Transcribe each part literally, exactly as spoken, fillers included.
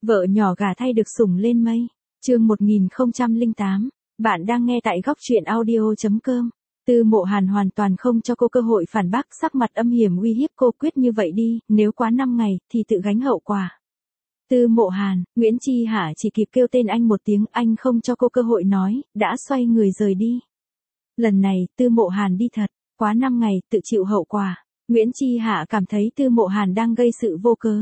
Vợ nhỏ gả thay được sủng lên mây. Chương một nghìn không trăm lẻ tám. Bạn đang nghe tại góc truyện audio chấm com. Tư Mộ Hàn hoàn toàn không cho cô cơ hội phản bác, sắc mặt âm hiểm uy hiếp cô, quyết như vậy đi, nếu quá năm ngày thì tự gánh hậu quả. Tư Mộ Hàn, Nguyễn Chi Hạ chỉ kịp kêu tên anh một tiếng, anh không cho cô cơ hội nói, đã xoay người rời đi. Lần này, Tư Mộ Hàn đi thật, quá năm ngày, tự chịu hậu quả. Nguyễn Chi Hạ cảm thấy Tư Mộ Hàn đang gây sự vô cớ.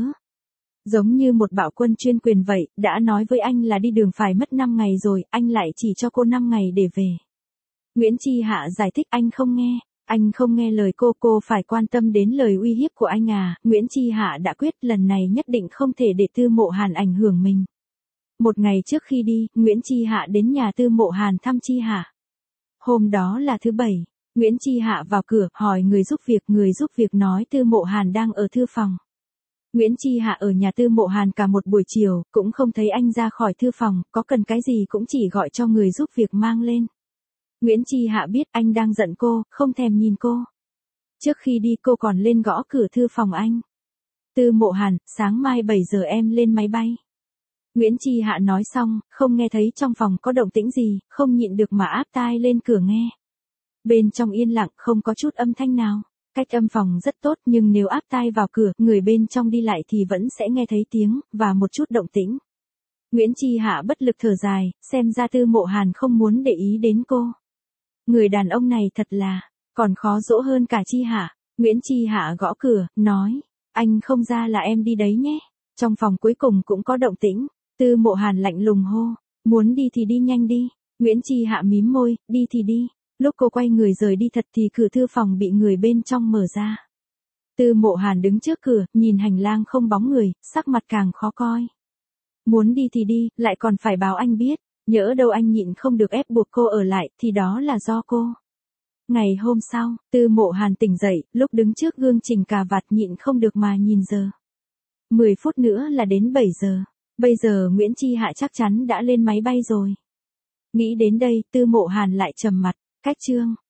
Giống như một bạo quân chuyên quyền vậy, đã nói với anh là đi đường phải mất năm ngày rồi, anh lại chỉ cho cô năm ngày để về. Nguyễn Chi Hạ giải thích anh không nghe, anh không nghe lời cô, cô phải quan tâm đến lời uy hiếp của anh à. Nguyễn Chi Hạ đã quyết lần này nhất định không thể để Tư Mộ Hàn ảnh hưởng mình. Một ngày trước khi đi, Nguyễn Chi Hạ đến nhà Tư Mộ Hàn thăm Chi Hạ. Hôm đó là thứ bảy, Nguyễn Chi Hạ vào cửa, hỏi người giúp việc, người giúp việc nói Tư Mộ Hàn đang ở thư phòng. Nguyễn Chi Hạ ở nhà Tư Mộ Hàn cả một buổi chiều, cũng không thấy anh ra khỏi thư phòng, có cần cái gì cũng chỉ gọi cho người giúp việc mang lên. Nguyễn Chi Hạ biết anh đang giận cô, không thèm nhìn cô. Trước khi đi cô còn lên gõ cửa thư phòng anh. Tư Mộ Hàn, sáng mai bảy giờ em lên máy bay. Nguyễn Chi Hạ nói xong, không nghe thấy trong phòng có động tĩnh gì, không nhịn được mà áp tai lên cửa nghe. Bên trong yên lặng, không có chút âm thanh nào. Cách âm phòng rất tốt, nhưng nếu áp tai vào cửa, người bên trong đi lại thì vẫn sẽ nghe thấy tiếng, và một chút động tĩnh. Nguyễn Chi Hạ bất lực thở dài, xem ra Tư Mộ Hàn không muốn để ý đến cô. Người đàn ông này thật là, còn khó dỗ hơn cả Chi Hạ. Nguyễn Chi Hạ gõ cửa, nói, anh không ra là em đi đấy nhé. Trong phòng cuối cùng cũng có động tĩnh. Tư Mộ Hàn lạnh lùng hô, muốn đi thì đi nhanh đi. Nguyễn Chi Hạ mím môi, đi thì đi. Lúc cô quay người rời đi thật thì cửa thư phòng bị người bên trong mở ra. Tư Mộ Hàn đứng trước cửa, nhìn hành lang không bóng người, sắc mặt càng khó coi. Muốn đi thì đi, lại còn phải báo anh biết, nhỡ đâu anh nhịn không được ép buộc cô ở lại, thì đó là do cô. Ngày hôm sau, Tư Mộ Hàn tỉnh dậy, lúc đứng trước gương chỉnh cà vạt nhịn không được mà nhìn giờ. mười phút nữa là đến bảy giờ, bây giờ Nguyễn Chi Hạ chắc chắn đã lên máy bay rồi. Nghĩ đến đây, Tư Mộ Hàn lại trầm mặt. Cách chương